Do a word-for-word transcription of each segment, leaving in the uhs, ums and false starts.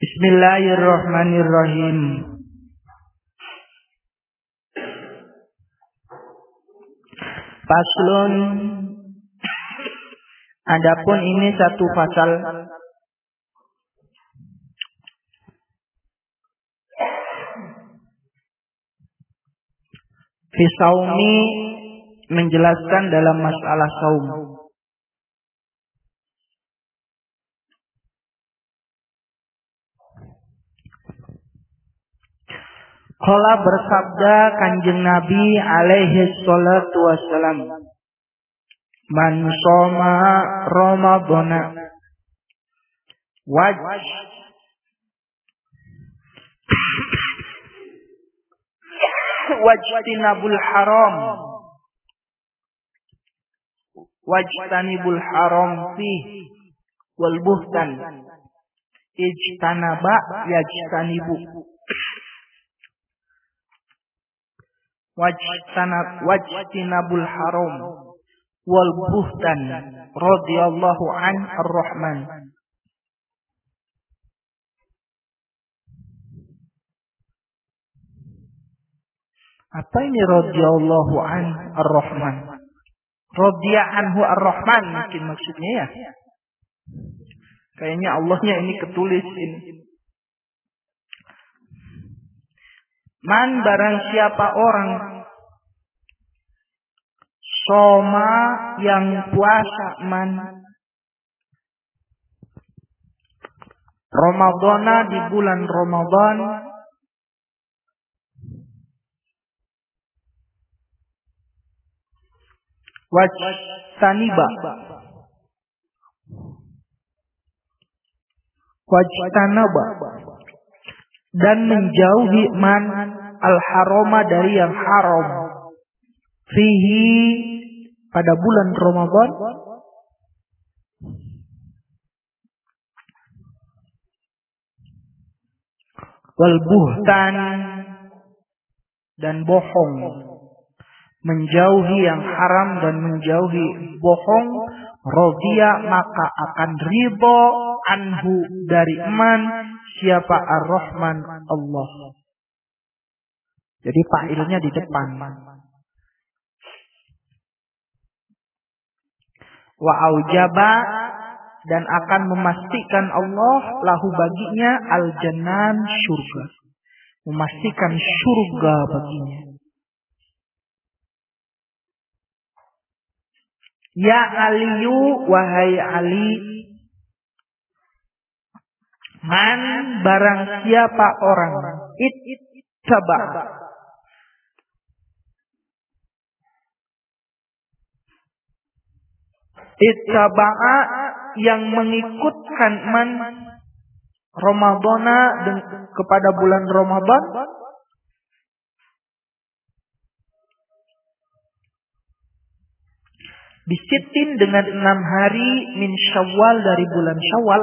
Bismillahirrahmanirrahim. Faslun. Adapun ini satu pasal fi saumi, menjelaskan dalam masalah saum. Qala bersabda Kanjeng Nabi alaihi salatu wassalam, man shoma ramadhana waj wajtinabul haram wajtanibul haram fi wal buhtan ijtanaba yajtanibu wajtanab wajtinabul haram wal buhtan radhiyallahu an ar-rahman. Apa ini radhiyallahu an ar-rahman? Radhiya anhu ar-rahman mungkin maksudnya ya. Kayaknya Allahnya ini ketulis ini. Man barang siapa orang soma yang puasa man Ramadhana di bulan Ramadan wajtaniba wajtanaba dan menjauhi man al-haroma dari yang haram fihi pada bulan Ramadan wal buhtan dan bohong, menjauhi yang haram dan menjauhi bohong, radhiya maka akan ridho anhu dari man siapa ar-rahman Allah. Jadi fa'ilnya di depan. Wa aujaba dan akan memastikan Allah lahu baginya al-jannan surga. Memastikan surga baginya. Ya Aliyu wahai Ali, man barang siapa orang it ittaba ittaba'a yang mengikutkan man Ramadhana kepada bulan Ramadan bisitin dengan enam hari min Syawal dari bulan Syawal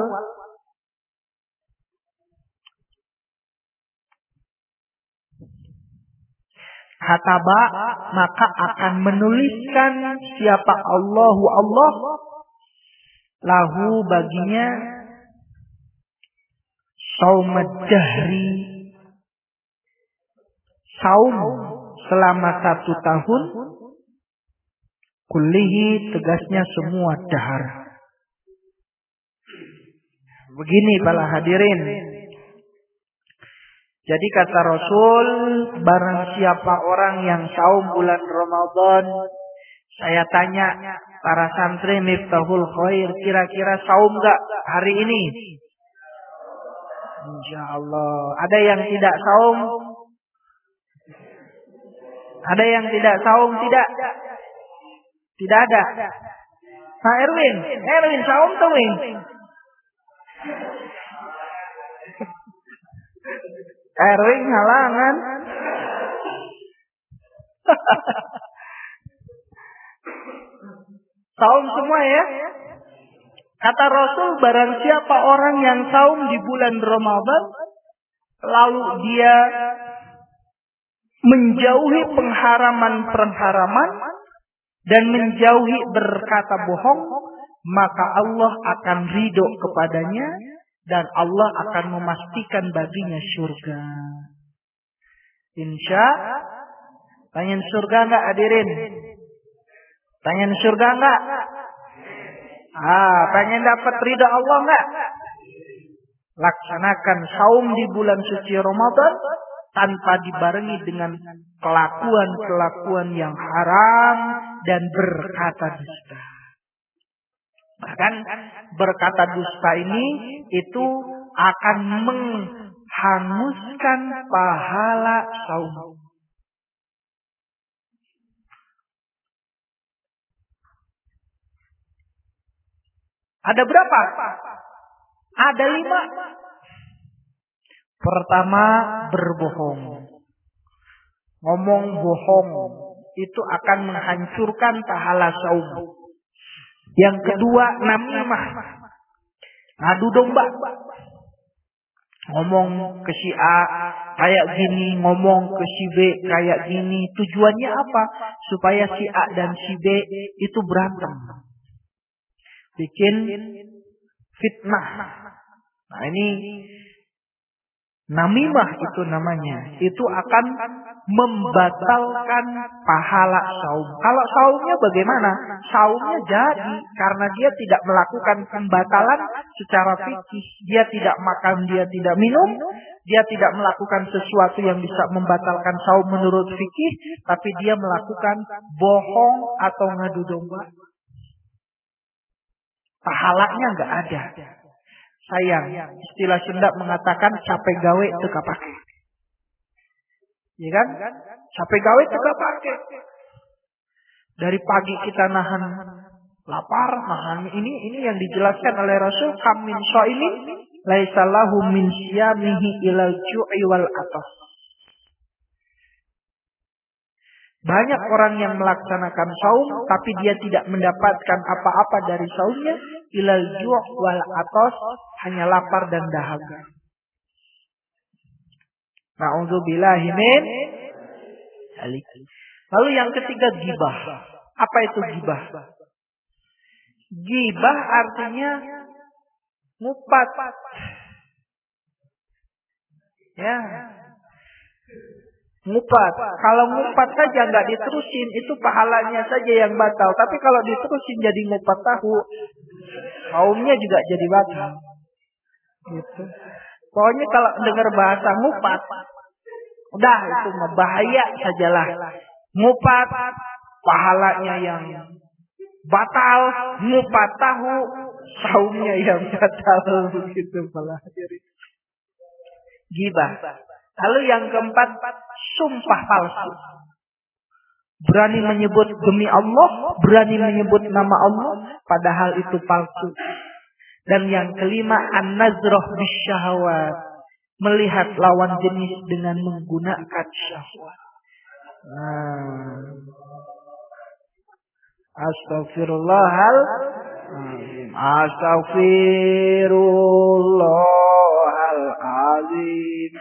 hataba maka akan menuliskan siapa Allahu Allah lahu baginya saumad dahri saum selama satu tahun kullihi tegasnya semua dahar. Begini para hadirin. Jadi kata Rasul, barang siapa orang yang saum bulan Ramadan, saya tanya para santri Miftahul Khair, kira-kira saum enggak hari ini? Insyaallah. Ada yang tidak saum? Ada yang tidak saum? Tidak. Tidak ada. Pak Erwin, Erwin saum tuh Win. Erwin halangan. Saum semua ya. Kata Rasul, barang siapa orang yang saum di bulan Ramadan, lalu dia menjauhi pengharaman-pengharaman dan menjauhi berkata bohong, maka Allah akan ridho kepadanya dan Allah akan memastikan baginya surga. Insya, pengen surga enggak hadirin? Pengen surga enggak? Ah, pengen dapat ridha Allah enggak? Laksanakan saum di bulan suci Ramadan tanpa dibarengi dengan kelakuan-kelakuan yang haram dan berkata dusta. Bahkan berkata dusta ini itu akan menghanguskan pahala saum. Ada berapa? Ada lima. Pertama, berbohong. Ngomong bohong itu akan menghancurkan pahala saum. Yang kedua, namimah. Ngadu domba. Ngomong ke si A kayak gini, ngomong ke si B kayak gini. Tujuannya apa? Supaya si A dan si B itu berantem. Bikin fitnah. Nah ini namimah itu namanya. Itu akan membatalkan pahala saum. Kalau saumnya bagaimana? Saumnya jadi karena dia tidak melakukan pembatalan secara fikih. Dia tidak makan, dia tidak minum. Dia tidak melakukan sesuatu yang bisa membatalkan saum menurut fikih. Tapi dia melakukan bohong atau ngadu domba. Pahalanya nggak ada. Sayang, istilah Sunda mengatakan capek gawe teka pakai. Ya kan? Capek gawe teka pakai. Dari pagi kita nahan lapar, nahan ini ini yang dijelaskan oleh Rasul, kam min shaimin laisa lahu min siyamihi ilal ju'i wal atas. Banyak orang yang melaksanakan saum tapi dia tidak mendapatkan apa-apa dari saumnya, ilal ju' wal atas, hanya lapar dan dahaga. Na'udzubillahi min dzalik. Lalu yang ketiga, gibah. Apa itu gibah? Gibah artinya ngupat. Ya. Ngupat. Kalau ngupat saja nggak diterusin, itu pahalanya saja yang batal. Tapi kalau diterusin jadi ngupat tahu, saumnya juga jadi batal. Gitu. Pokoknya kalau dengar bahasa ngupat, udah itu bahaya sajalah. Ngupat, pahalanya yang batal. Ngupat tahu, saumnya yang batal. Begitu malah. Gibah. Lalu yang keempat, sumpah palsu. Berani menyebut demi Allah, berani menyebut nama Allah, padahal itu palsu. Dan yang kelima, an-nazrah bisyahawat. Melihat lawan jenis dengan menggunakan syahwat. Nah. Astaghfirullahaladzim. Astaghfirullahaladzim.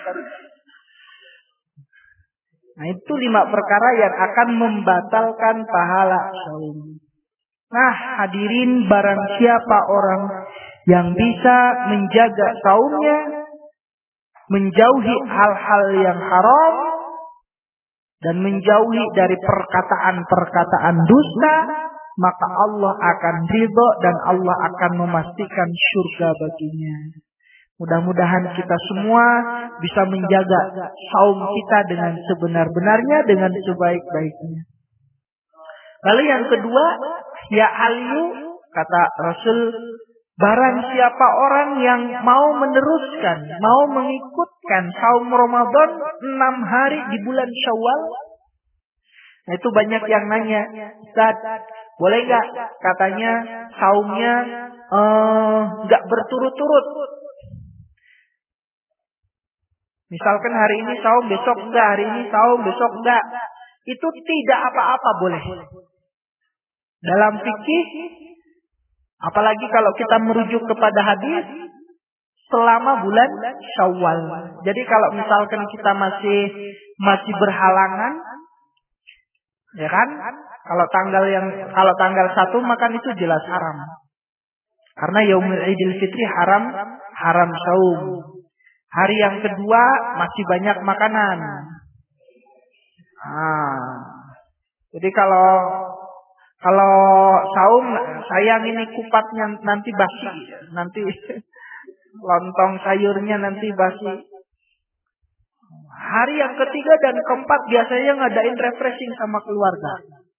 Nah itu lima perkara yang akan membatalkan pahala saum. Nah hadirin, barang siapa orang yang bisa menjaga saumnya, menjauhi hal-hal yang haram, dan menjauhi dari perkataan-perkataan dusta, maka Allah akan ridho dan Allah akan memastikan surga baginya. Mudah-mudahan kita semua bisa menjaga saum kita dengan sebenar-benarnya, dengan sebaik-baiknya. Lalu yang kedua, ya aliyu, kata Rasul, barang siapa orang yang mau meneruskan, mau mengikutkan saum Ramadan enam hari di bulan Syawal. Nah, itu banyak yang nanya, Ustaz, boleh nggak katanya saumnya nggak uh, berturut-turut? Misalkan hari ini saum, besok enggak, hari ini saum, besok enggak. Itu tidak apa-apa boleh. Dalam fikih, apalagi kalau kita merujuk kepada hadis, selama bulan Syawal. Jadi kalau misalkan kita masih masih berhalangan, ya kan? Kalau tanggal yang kalau tanggal satu maka itu jelas haram. Karena Yaumul Idul Fitri haram haram saum. Hari yang kedua masih banyak makanan. Ah. Jadi kalau kalau saum sayang ini kupatnya nanti basi, nanti lontong sayurnya nanti basi. Hari yang ketiga dan keempat biasanya ngadain refreshing sama keluarga.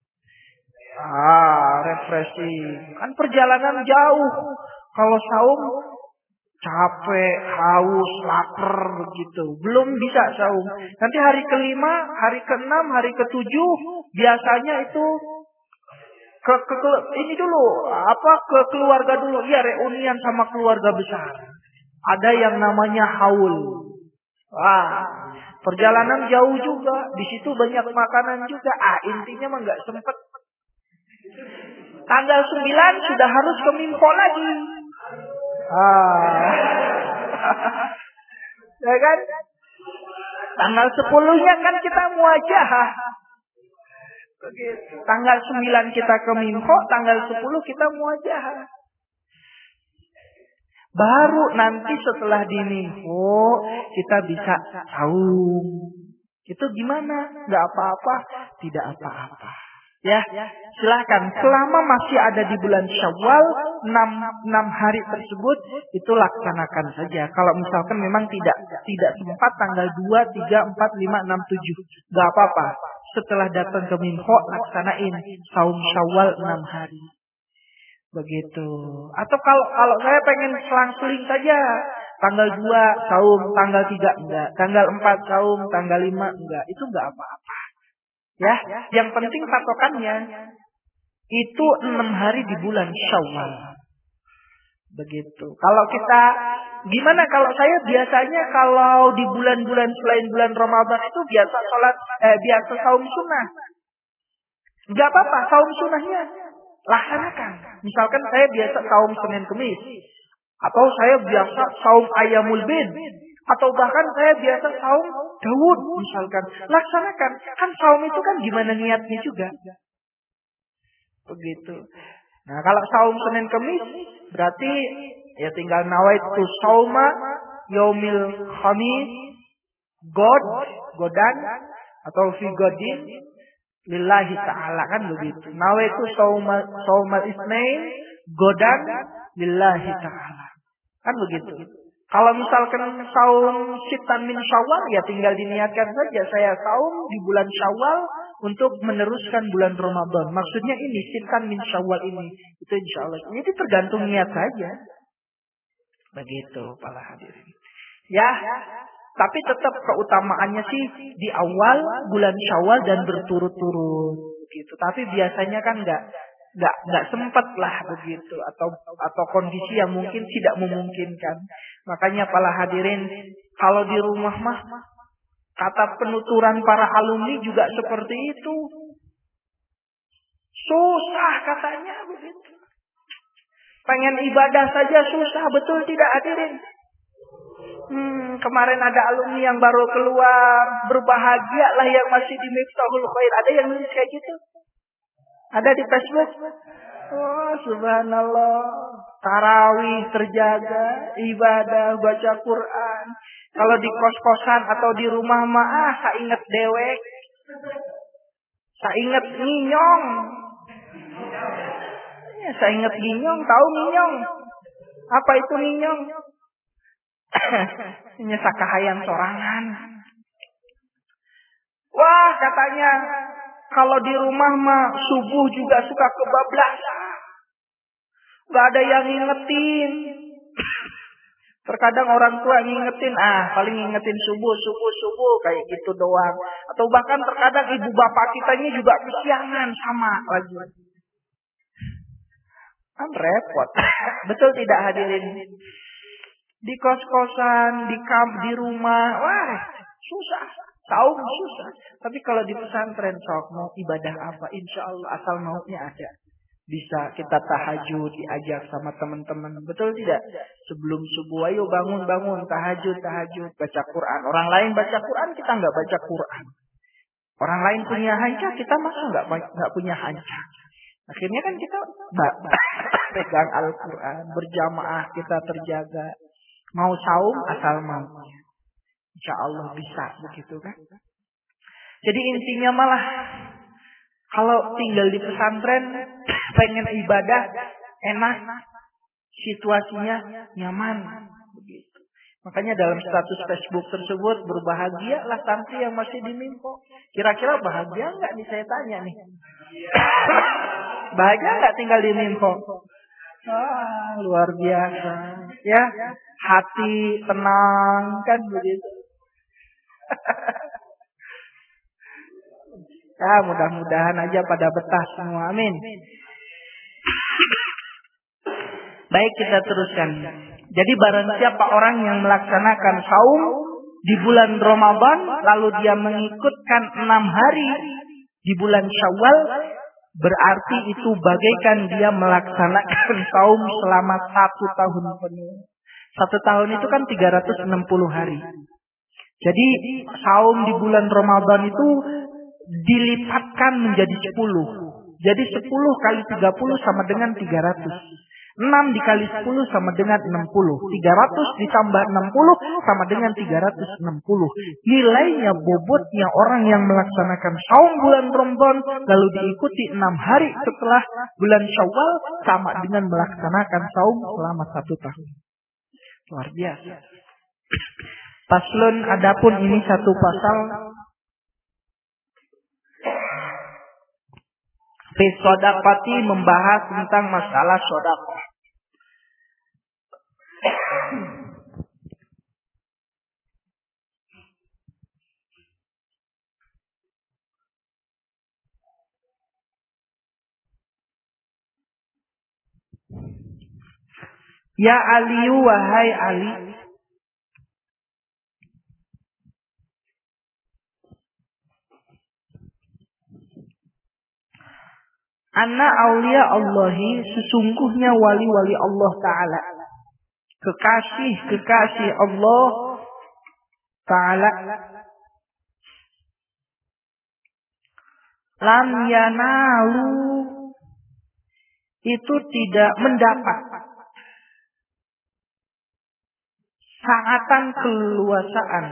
Ah, refreshing. Kan perjalanan jauh. Kalau saum capek, haus, lapar begitu. Belum bisa saum. Nanti hari kelima, hari keenam, hari ketujuh biasanya itu ke, ke, ke ini dulu, apa ke keluarga dulu. Ya reunian sama keluarga besar. Ada yang namanya haul. Wah, perjalanan jauh juga. Di situ banyak makanan juga. Ah, intinya mah nggak sempet. Tanggal sembilan sudah harus ke Mimpo lagi. Ah. Ya kan? Tanggal sepuluhnya kan kita muajahah. Begitu. Tanggal sembilan kita ke Mimpo, tanggal sepuluh kita muajahah. Baru nanti setelah di Mimpo kita bisa saum. Itu gimana? Enggak apa-apa, tidak apa-apa. Ya, silakan. Selama masih ada di bulan Syawal, enam hari tersebut itu laksanakan saja. Kalau misalkan memang tidak tidak sempat tanggal dua, tiga, empat, lima, enam, tujuh, enggak apa-apa. Setelah datang ke Mimpo, laksanain saum Syawal enam hari. Begitu. Atau kalau kalau saya pengen selang-seling saja, tanggal dua saum, tanggal tiga enggak, tanggal empat saum, tanggal lima enggak, itu enggak apa-apa. Ya, yang penting patokannya itu enam hari di bulan Syawal. Begitu. Kalau kita gimana kalau saya biasanya kalau di bulan-bulan selain bulan Ramadan itu biasa sholat eh biasa saum sunnah. Enggak apa-apa, saum sunnahnya laksanakan. Misalkan saya biasa saum Senin Kemis, atau saya biasa saum Ayyamul Bid, atau bahkan saya biasa saum Daud misalkan. Laksanakan. Kan saum itu kan gimana niatnya juga. Begitu. Nah, kalau saum Senin Kemis berarti ya tinggal nawaitu sauma yaumil khamis god godan atau fi godin lillahi ta'ala, kan begitu. Nawaitu sauma saumal isnain godan lillahi ta'ala. Kan begitu. Kalau misalkan saum sitan min Syawal, ya tinggal diniatkan saja saya saum di bulan Syawal untuk meneruskan bulan Ramadan. Maksudnya ini sitan min Syawal ini, itu insya Allah. Jadi tergantung niat saja. Begitu para hadirin. Ya, tapi tetap keutamaannya sih di awal bulan Syawal dan berturut-turut. Gitu. Tapi biasanya kan enggak Nggak, nggak sempat lah begitu. Atau atau kondisi yang mungkin tidak memungkinkan. Makanya para hadirin, kalau di rumah mah, kata penuturan para alumni juga seperti itu. Susah katanya begitu. Pengen ibadah saja susah, betul tidak hadirin? Hmm, kemarin ada alumni yang baru keluar, berbahagia lah yang masih di Miftahul Khair. Ada yang nulis kayak gitu? Ada di Facebook. Oh, subhanallah. Tarawih terjaga, ibadah, baca Quran. Kalau di kos-kosan atau di rumah mah, ah, saya ingat dewek. Saya ingat nginyong. Ya, saya ingat nginyong. Tahu nginyong? Apa itu nginyong? Ini sakahayang sorangan. Wah, katanya kalau di rumah mah subuh juga suka kebablasan. Gak ada yang ngingetin. Terkadang orang tua ngingetin, ah paling ngingetin subuh, subuh, subuh kayak gitu doang. Atau bahkan terkadang ibu bapak kitanya juga kesiangan sama lagi. Kan repot. Betul tidak hadirin? Di kos-kosan, di kamp, di rumah, wah susah. Saum susah. Tapi kalau di pesantren sok mau ibadah apa, insya Allah asal maunya ada. Bisa kita tahajud, diajak sama teman-teman. Betul tidak? Sebelum subuh, ayo bangun-bangun, tahajud, tahajud, baca Quran. Orang lain baca Quran, kita nggak baca Quran. Orang lain punya hancah, kita masa nggak nggak punya hancah. Akhirnya kan kita pegang Al-Quran, berjamaah kita terjaga. Mau saum asal mau. Insya Allah bisa begitu kan. Jadi intinya malah kalau tinggal di pesantren pengen ibadah enak, situasinya nyaman begitu. Makanya dalam status Facebook tersebut berbahagialah santri yang masih di Mimpo. Kira-kira bahagia nggak nih saya tanya nih? Bahagia nggak tinggal di Mimpo? Ah, luar biasa. Ya, hati tenang kan begitu. Ya, mudah-mudahan aja pada betah semua. Amin. Baik, kita teruskan. Jadi barang siapa orang yang melaksanakan saum di bulan Ramadan, lalu dia mengikutkan enam hari di bulan Syawal, berarti itu bagaikan dia melaksanakan saum selama satu tahun penuh. Satu tahun itu kan tiga ratus enam puluh hari. Jadi saum di bulan Ramadan itu dilipatkan menjadi sepuluh. Jadi sepuluh kali tiga puluh sama dengan tiga ratus. enam dikali sepuluh sama dengan enam puluh. tiga ratus ditambah enam puluh sama dengan tiga ratus enam puluh. Nilainya, bobotnya orang yang melaksanakan saum bulan Ramadan lalu diikuti enam hari setelah bulan Syawal sama dengan melaksanakan saum selama satu tahun. Luar biasa. Paslon, adapun ini satu pasal fi sodaqati, membahas tentang masalah sodaqah. Ya Ali, wahai Ali, anna aulia Allahi, sesungguhnya wali-wali Allah Ta'ala, kekasih-kekasih Allah Ta'ala, lam yanalu, itu tidak mendapat saatan keluasaan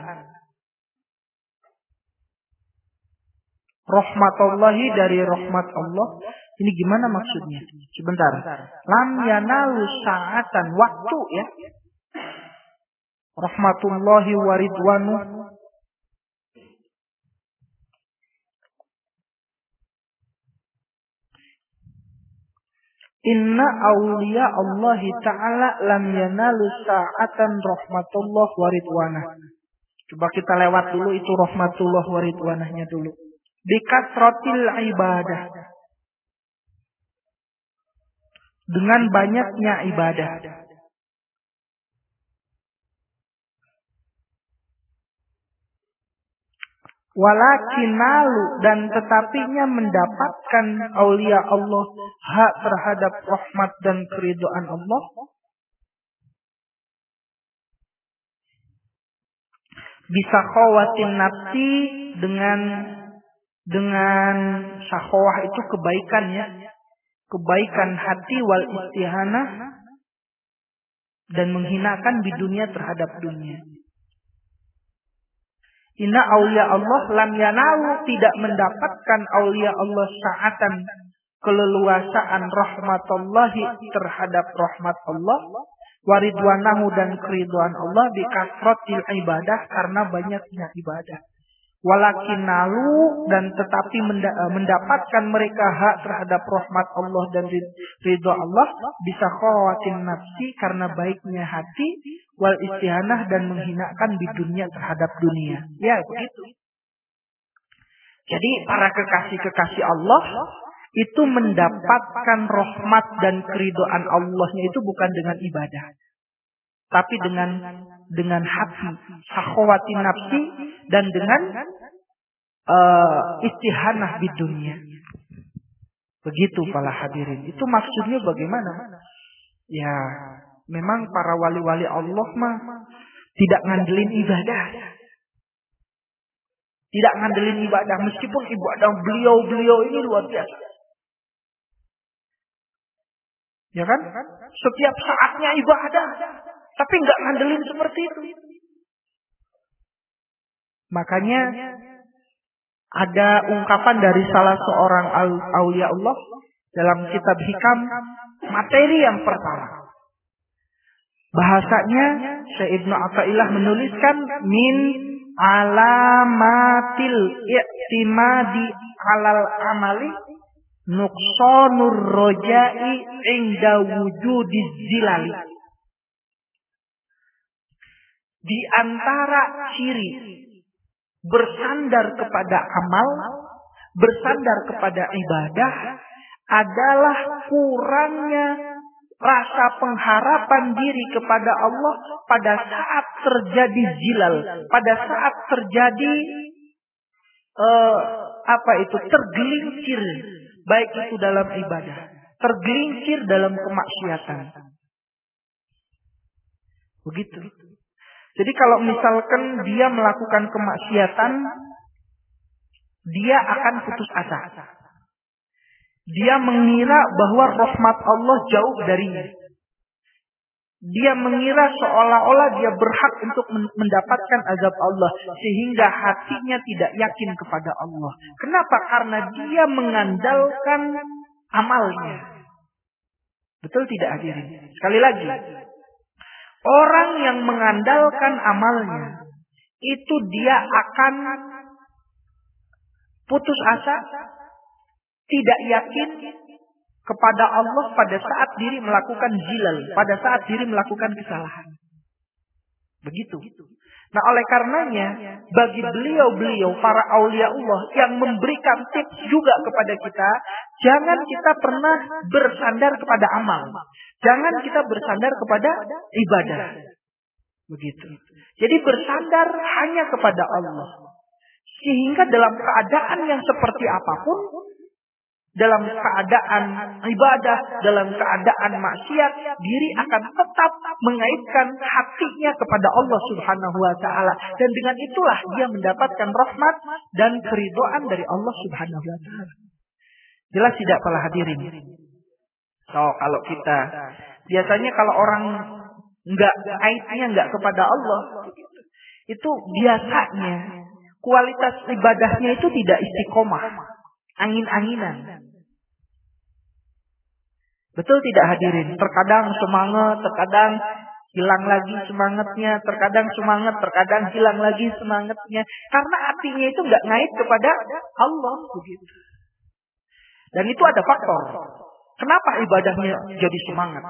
rahmatullahi, dari rahmat Allah. Ini gimana maksudnya? Sebentar. Lam yanalu saatan, waktu ya. Rahmatullahi waridwanu. Inna awliya Allah Ta'ala lam yanalu sa'atan rahmatullah waridwanah. Coba kita lewat dulu itu rahmatullah waridwanahnya dulu. Bikasratil ibadah, dengan banyaknya ibadah. Walakinalu, dan tetapinya mendapatkan aulia Allah hak terhadap rahmat dan keridhaan Allah bisa khawatin nafsi, dengan dengan sakhawah itu kebaikan ya, kebaikan hati, wal istihanah, dan menghinakan di dunia terhadap dunia. Inna aulia Allah lam yanalu, tidak mendapatkan aulia Allah sa'atan, keleluasaan rahmatullahi terhadap rahmat Allah, waridwanahu, dan keridhaan Allah, bikasratil ibadah, karena banyaknya ibadah. Walakinalu, dan tetapi mendapatkan mereka hak terhadap rahmat Allah dan ridha Allah bisa khawatin nafsi, karena baiknya hati, wal istihanah, dan menghinakan di dunia terhadap dunia. Ya begitu. Jadi para kekasih-kekasih Allah itu mendapatkan rahmat dan keridhaan Allahnya itu bukan dengan ibadah, tapi dengan dengan hati, sakhawati nafsi, dan dengan uh, istihanah di dunia. Begitu para hadirin. Itu maksudnya bagaimana? Ya, memang para wali-wali Allah mah tidak ngandelin ibadah. Tidak ngandelin ibadah, meskipun ibadah beliau-beliau ini luar biasa. Ya kan? Setiap saatnya ibadah. Tapi nggak ngandelin seperti itu. Makanya ada ungkapan dari salah seorang aulia Allah dalam kitab Hikam, materi yang pertama. Bahasanya Syekh Ibnu Athaillah menuliskan min alamatil i'timadi alal amali nuqsanur roja'i inda wujudiz zilali. Di antara ciri bersandar kepada amal, bersandar kepada ibadah adalah kurangnya rasa pengharapan diri kepada Allah pada saat terjadi zilal, pada saat terjadi uh, apa itu tergelincir, baik itu dalam ibadah, tergelincir dalam kemaksiatan. Begitu. Jadi kalau misalkan dia melakukan kemaksiatan, dia akan putus asa. Dia mengira bahwa rahmat Allah jauh darinya. Dia mengira seolah-olah dia berhak untuk mendapatkan azab Allah. Sehingga hatinya tidak yakin kepada Allah. Kenapa? Karena dia mengandalkan amalnya. Betul tidak hadirin? Sekali lagi. Orang yang mengandalkan amalnya, itu dia akan putus asa, tidak yakin kepada Allah pada saat diri melakukan zilal, pada saat diri melakukan kesalahan. Begitu. Nah, oleh karenanya, bagi beliau-beliau, para aulia Allah yang memberikan tips juga kepada kita, jangan kita pernah bersandar kepada amal. Jangan kita bersandar kepada ibadah. Begitu. Jadi bersandar hanya kepada Allah. Sehingga dalam keadaan yang seperti apapun, dalam keadaan ibadah, dalam keadaan maksiat, diri akan tetap mengaitkan hatinya kepada Allah Subhanahu wa taala, dan dengan itulah dia mendapatkan rahmat dan keridhaan dari Allah Subhanahu wa taala. Jelas tidak para hadirin? So, kalau kita biasanya kalau orang enggak aitnya enggak kepada Allah, itu biasanya kualitas ibadahnya itu tidak istiqomah, angin-anginan. Betul tidak hadirin? Terkadang semangat, terkadang hilang lagi semangatnya, terkadang semangat, terkadang hilang lagi semangatnya. Karena hatinya itu enggak ngait kepada Allah begitu. Dan itu ada faktor. Kenapa ibadahnya jadi semangat?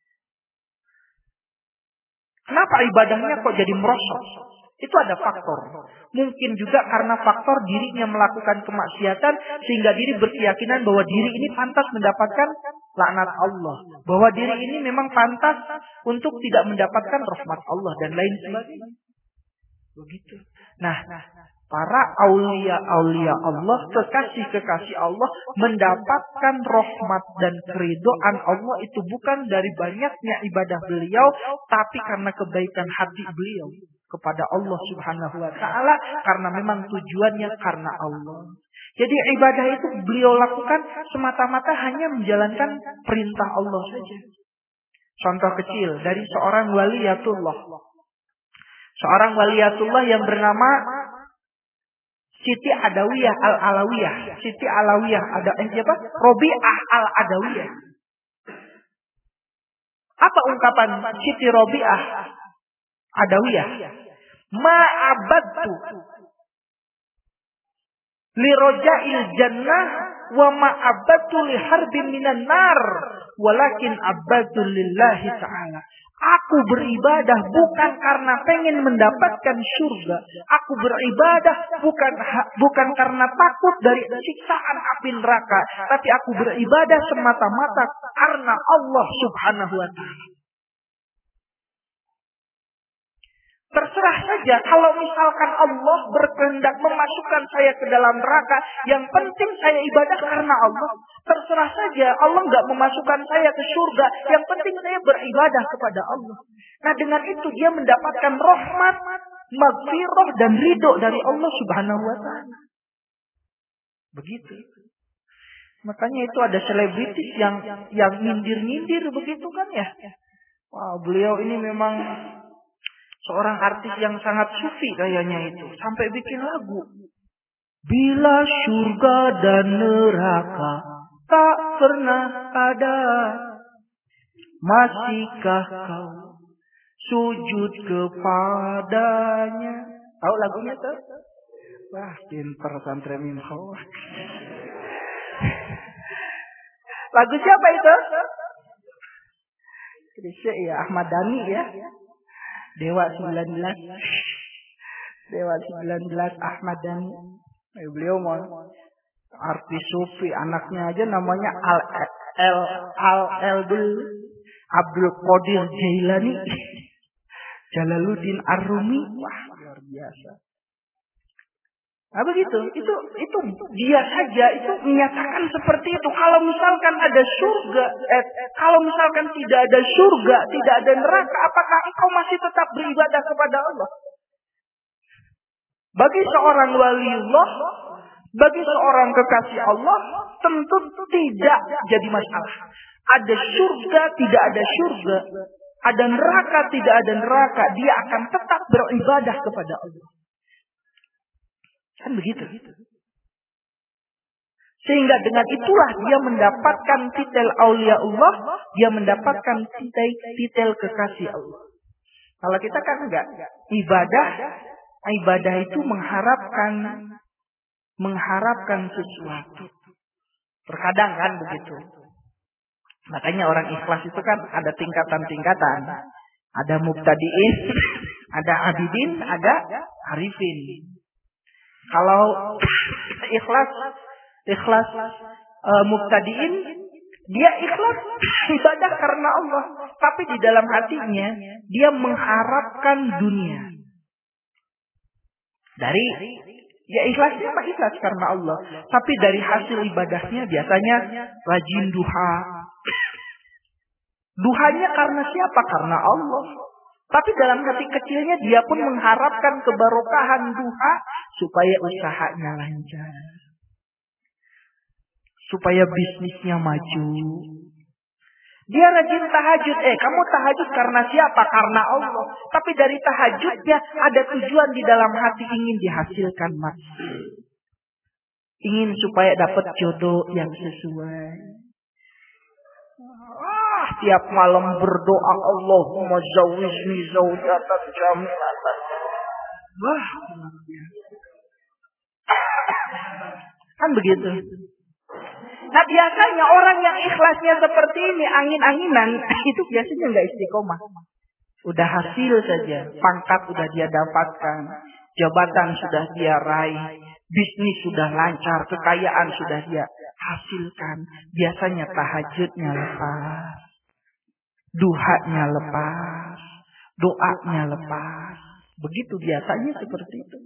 Kenapa ibadahnya kok jadi merosot? Itu ada faktor. Mungkin juga karena faktor dirinya melakukan kemaksiatan sehingga diri berkeyakinan bahwa diri ini pantas mendapatkan laknat Allah. Bahwa diri ini memang pantas untuk tidak mendapatkan rahmat Allah dan lain sebagainya. Begitu. Nah, para aulia-aulia Allah, kekasih-kekasih Allah mendapatkan rahmat dan keridhaan Allah itu bukan dari banyaknya ibadah beliau, tapi karena kebaikan hati beliau kepada Allah Subhanahu wa taala, karena memang tujuannya karena Allah. Jadi ibadah itu beliau lakukan semata-mata hanya menjalankan perintah Allah saja. Contoh kecil dari seorang waliyatullah. Seorang waliyatullah yang bernama Siti Adawiyah Al-Alawiyah. Siti Alawiyah ada eh, siapa? Robi'ah Al-Adawiyah. Apa ungkapan Siti Robi'ah Adawiyah? Ma'abadtu li roja'il jannah wa ma'abadtu li harbin minan nar walakin abadtu lillahi ta'ala. Aku beribadah bukan karena pengen mendapatkan surga. Aku beribadah bukan bukan karena takut dari siksaan api neraka, tapi aku beribadah semata-mata karena Allah Subhanahu wa taala. Terserah saja kalau misalkan Allah berkehendak memasukkan saya ke dalam neraka, yang penting saya ibadah karena Allah. Terserah saja Allah nggak memasukkan saya ke surga, yang penting saya beribadah kepada Allah. Nah, dengan itu dia mendapatkan rahmat, maghfirah dan ridho dari Allah Subhanahu wa taala. Begitu. Makanya itu ada selebritis yang yang nyindir-nyindir begitu kan ya. Wah, beliau ini memang seorang artis yang sangat sufi kayaknya itu. Sampai bikin lagu. Bila surga dan neraka tak pernah ada, masihkah kau sujud kepadanya? Tahu lagunya tuh? Wah, pinter santri Minhau. Lagu siapa itu? Krisya ya, Ahmad Dhani ya. Dewa sembilan belas. Dewa sembilan belas Ahmad Dhani. Eh, beliau mau artis sufi, anaknya aja namanya Al Al Al Eldul Abdul Qadir Jailani. Jalaluddin Ar-Rumi. Wah, luar biasa. Nah begitu, itu itu dia saja itu menyatakan seperti itu. Kalau misalkan ada surga, eh, kalau misalkan tidak ada surga, tidak ada neraka, apakah engkau masih tetap beribadah kepada Allah? Bagi seorang waliullah, bagi seorang kekasih Allah, tentu tidak jadi masalah. Ada surga, tidak ada surga, ada neraka, tidak ada neraka, dia akan tetap beribadah kepada Allah. Kan begitu. Sehingga dengan itulah dia mendapatkan titel aulia Allah, dia mendapatkan titel, titel kekasih Allah. Kalau kita kan enggak, ibadah, ibadah itu mengharapkan mengharapkan sesuatu. Terkadang kan begitu. Makanya orang ikhlas itu kan ada tingkatan-tingkatan. Ada mubtadi'in, ada abidin, ada arifin. Kalau ikhlas, ikhlas uh, mubtadi'in, dia ikhlas ibadah karena Allah, tapi di dalam hatinya dia mengharapkan dunia. Dari ya ikhlasnya mah ikhlas karena Allah, tapi dari hasil ibadahnya biasanya rajin duha. Duhanya karena siapa? Karena Allah. Tapi dalam hati kecilnya dia pun mengharapkan kebarokahan duha supaya usahanya lancar. Supaya bisnisnya maju. Dia rajin tahajud. Eh, kamu tahajud karena siapa? Karena Allah. Tapi dari tahajudnya ada tujuan di dalam hati, ingin dihasilkan mas. Ingin supaya dapat jodoh yang sesuai. Ah, tiap malam berdoa, Allahumma zawwijni zawjatan jamilatan. Wah, kan begitu. Nah biasanya orang yang ikhlasnya seperti ini, angin-anginan, itu biasanya nggak istiqomah. Udah hasil saja, pangkat udah dia dapatkan, jabatan sudah dia raih, bisnis sudah lancar, kekayaan sudah dia hasilkan. Biasanya tahajudnya lepas, duhanya lepas, doanya lepas. Begitu biasanya seperti itu.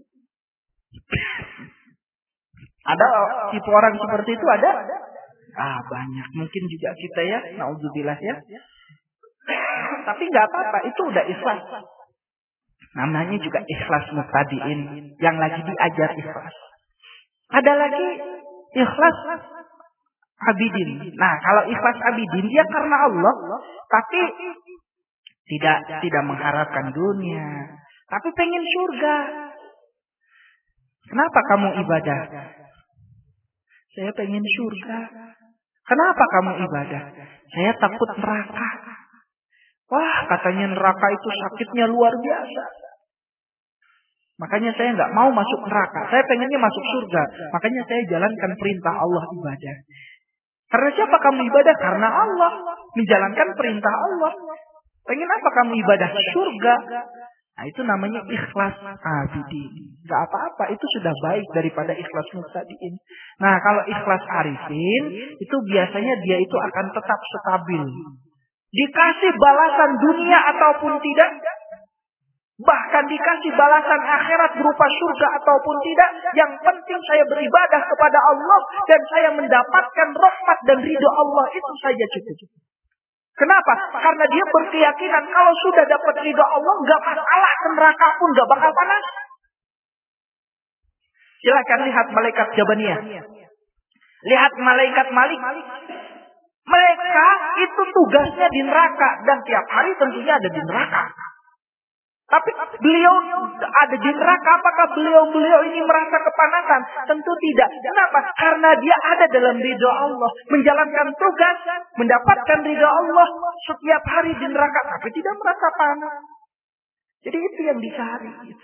Ada tipe orang seperti itu ada? Ah banyak, mungkin juga kita ya, naudzubillah ya. Tapi nggak apa-apa, itu udah ikhlas. Namanya juga ikhlas mubtadi'in, yang lagi diajar ikhlas. Ada lagi ikhlas abidin. Nah, kalau ikhlas abidin dia karena Allah, tapi tidak tidak mengharapkan dunia, tapi pengen surga. Kenapa kamu ibadah? Saya pengen surga. Kenapa kamu ibadah? Saya takut neraka. Wah, katanya neraka itu sakitnya luar biasa. Makanya saya nggak mau masuk neraka. Saya pengennya masuk surga. Makanya saya jalankan perintah Allah ibadah. Karena siapa kamu ibadah? Karena Allah. Menjalankan perintah Allah. Pengen apa kamu ibadah? Surga. Nah itu namanya ikhlas abidin. Gak apa-apa, itu sudah baik daripada ikhlas mubtadi'in. Nah kalau ikhlas arifin, itu biasanya dia itu akan tetap stabil. Dikasih balasan dunia ataupun tidak, bahkan dikasih balasan akhirat berupa surga ataupun tidak, yang penting saya beribadah kepada Allah dan saya mendapatkan rahmat dan ridho Allah, itu saja cukup. Kenapa? Karena dia berkeyakinan kalau sudah dapat ridho Allah, nggak masalah, ke neraka pun nggak bakal panas. Silakan lihat malaikat Jabaniyah. Lihat malaikat Malik. Mereka itu tugasnya di neraka. Dan tiap hari tentunya ada di neraka. Tapi beliau ada di neraka. Apakah beliau-beliau ini merasa kepanasan? Tentu tidak. Kenapa? Karena dia ada dalam ridha Allah. Menjalankan tugas. Mendapatkan ridha Allah. Setiap hari di neraka. Tapi tidak merasa panas. Jadi itu yang dicari. Gitu.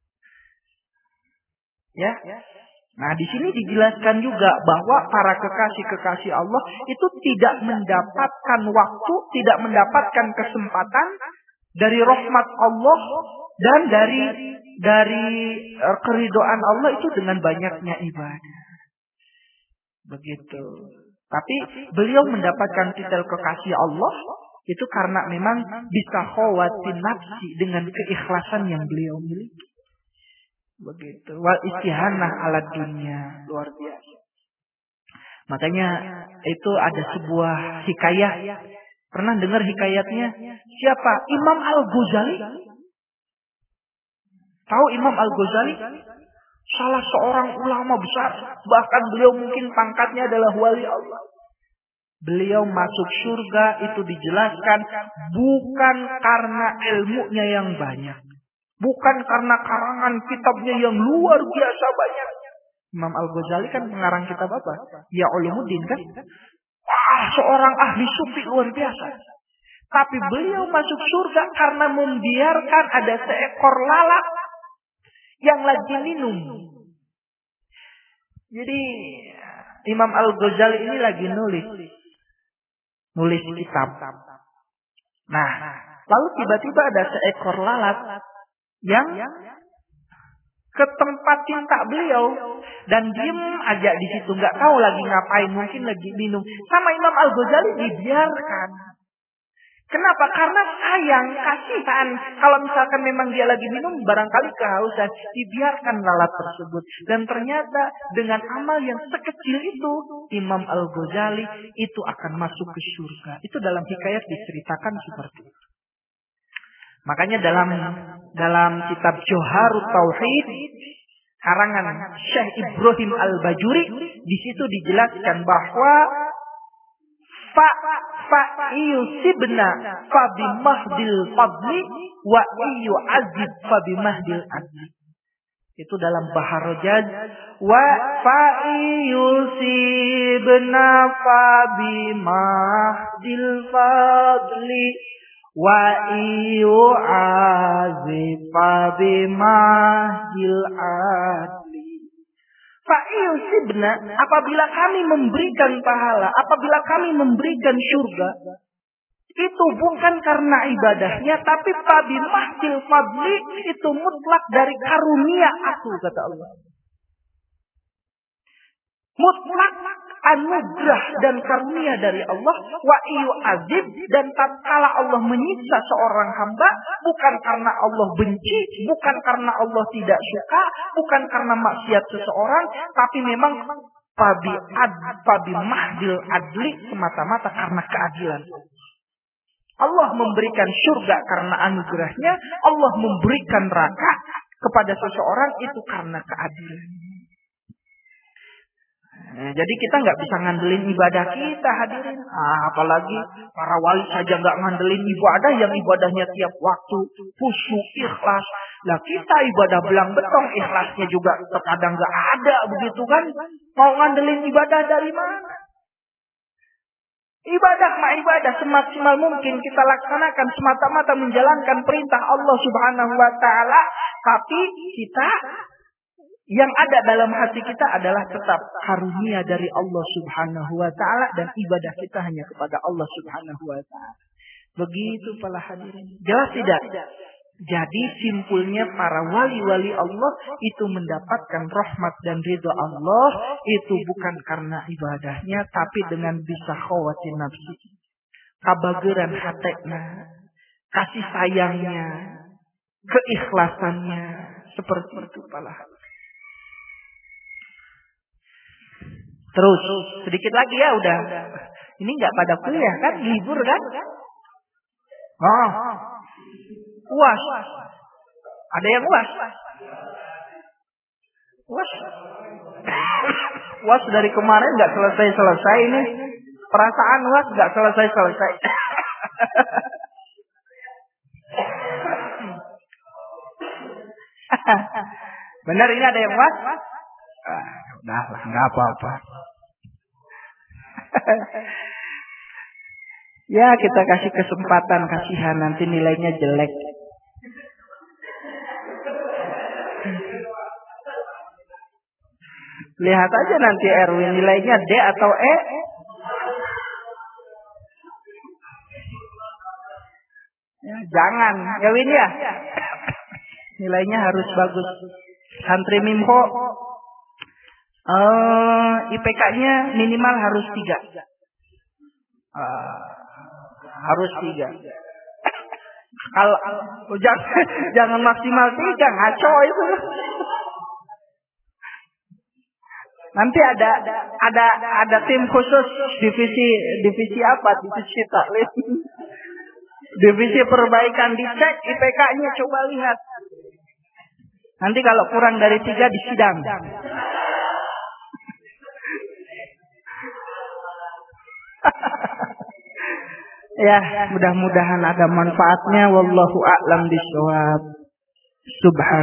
Ya. Nah, di sini dijelaskan juga bahwa para kekasih-kekasih Allah itu tidak mendapatkan waktu, tidak mendapatkan kesempatan dari rahmat Allah dan dari dari keridhaan Allah itu dengan banyaknya ibadah. Begitu. Tapi beliau mendapatkan titel kekasih Allah itu karena memang bisa khawatir nafsi dengan keikhlasan yang beliau miliki. Begitu. Wal istihanah ala dunia. Luar biasa. Makanya itu ada sebuah hikayah. Pernah dengar hikayatnya? Siapa? Imam Al-Ghazali. Tahu Imam Al-Ghazali? Salah seorang ulama besar. Bahkan beliau mungkin pangkatnya adalah wali Allah. Beliau masuk surga itu dijelaskan bukan karena ilmunya yang banyak. Bukan karena karangan kitabnya yang luar biasa banyak. Imam Al-Ghazali kan pengarang kitab apa? Ya Ulumuddin kan? Wah, seorang ahli sufi luar biasa. Tapi beliau masuk surga karena membiarkan ada seekor lalat yang lagi minum. Jadi Imam Al-Ghazali ini lagi nulis. Nulis kitab. Nah, lalu tiba-tiba ada seekor lalat yang ke tempat cinta beliau dan diem aja di situ, nggak tahu lagi ngapain, mungkin lagi minum. Sama Imam Al-Ghazali dibiarkan. Kenapa? Karena sayang, kasihan. Kalau misalkan memang dia lagi minum, barangkali kehausan, dibiarkan lalat tersebut. Dan ternyata dengan amal yang sekecil itu, Imam Al-Ghazali itu akan masuk ke surga. Itu dalam hikayat diceritakan seperti itu. Makanya dalam dalam kitab Johharut Tauhid karangan Syekh Ibrahim Al-Bajuri di situ dijelaskan bahwa fa fa yusibna fa bimahdil fadli wa iyu azib fa bimahdil adli. Itu dalam Bahar Rajaz wa fa yusibna fa bimahdil fadli wa iyu azifa bimahil adli. Fa'iyu sibna, apabila kami memberikan pahala, apabila kami memberikan surga, itu bukan karena ibadahnya, tapi fabimahil fadli, itu mutlak dari karunia aku, kata Allah. Mutlak anugerah dan karunia dari Allah. Wa iyu azib, dan tatkala Allah menyiksa seorang hamba bukan karena Allah benci, bukan karena Allah tidak suka, bukan karena maksiat seseorang, tapi memang fabi ad fabi mahdil adli, semata-mata karena keadilan. Allah memberikan surga karena anugerahnya, Allah memberikan neraka kepada seseorang itu karena keadilan. Nah, jadi kita nggak bisa ngandelin ibadah kita, hadirin. Ah, apalagi para wali saja nggak ngandelin ibadah yang ibadahnya tiap waktu khusyuk, ikhlas. Lah kita ibadah belang betong, ikhlasnya juga terkadang nggak ada, begitu kan? Mau ngandelin ibadah dari mana? Ibadah mah ibadah semaksimal mungkin kita laksanakan semata-mata menjalankan perintah Allah Subhanahu wa taala, tapi kita yang ada dalam hati kita adalah tetap karunia dari Allah Subhanahu wa taala dan ibadah kita hanya kepada Allah Subhanahu wa taala. Begitu para hadirin. Jelas tidak? Jadi simpulnya para wali-wali Allah itu mendapatkan rahmat dan ridha Allah itu bukan karena ibadahnya, tapi dengan bisa khawatir nafsi, kabageran hatena, kasih sayangnya, keikhlasannya, seperti itu para hadirin. Terus sedikit lagi ya udah. Ini nggak pada kuliah kan, libur kan? Oh, uas. Ada yang uas? Uas? U A S dari kemarin nggak selesai-selesai ini. Perasaan U A S nggak selesai-selesai. Benar ini ada yang U A S? Ah, udah lah, nggak apa-apa. Ya kita kasih kesempatan, kasihan nanti nilainya jelek. Lihat aja nanti Erwin nilainya D atau E. Ya, jangan, ya Win ya. Nilainya harus bagus. Santri Mimho, uh, I P K-nya minimal harus tiga. Uh, harus tiga. Kalau jangan, jangan maksimal tiga, ngaco itu. Nanti ada ada ada tim khusus divisi divisi apa? Divisi taklim. Divisi perbaikan dicek I P K-nya, coba lihat. Nanti kalau kurang dari tiga disidang. Ya, mudah-mudahan ada manfaatnya. Wallahu a'lam bishawab.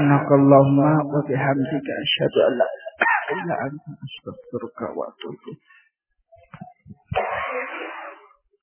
Subhanakallahumma wa bihamdika asyhadu an la ilaha illa anta astaghfiruka wa atubu ilaik.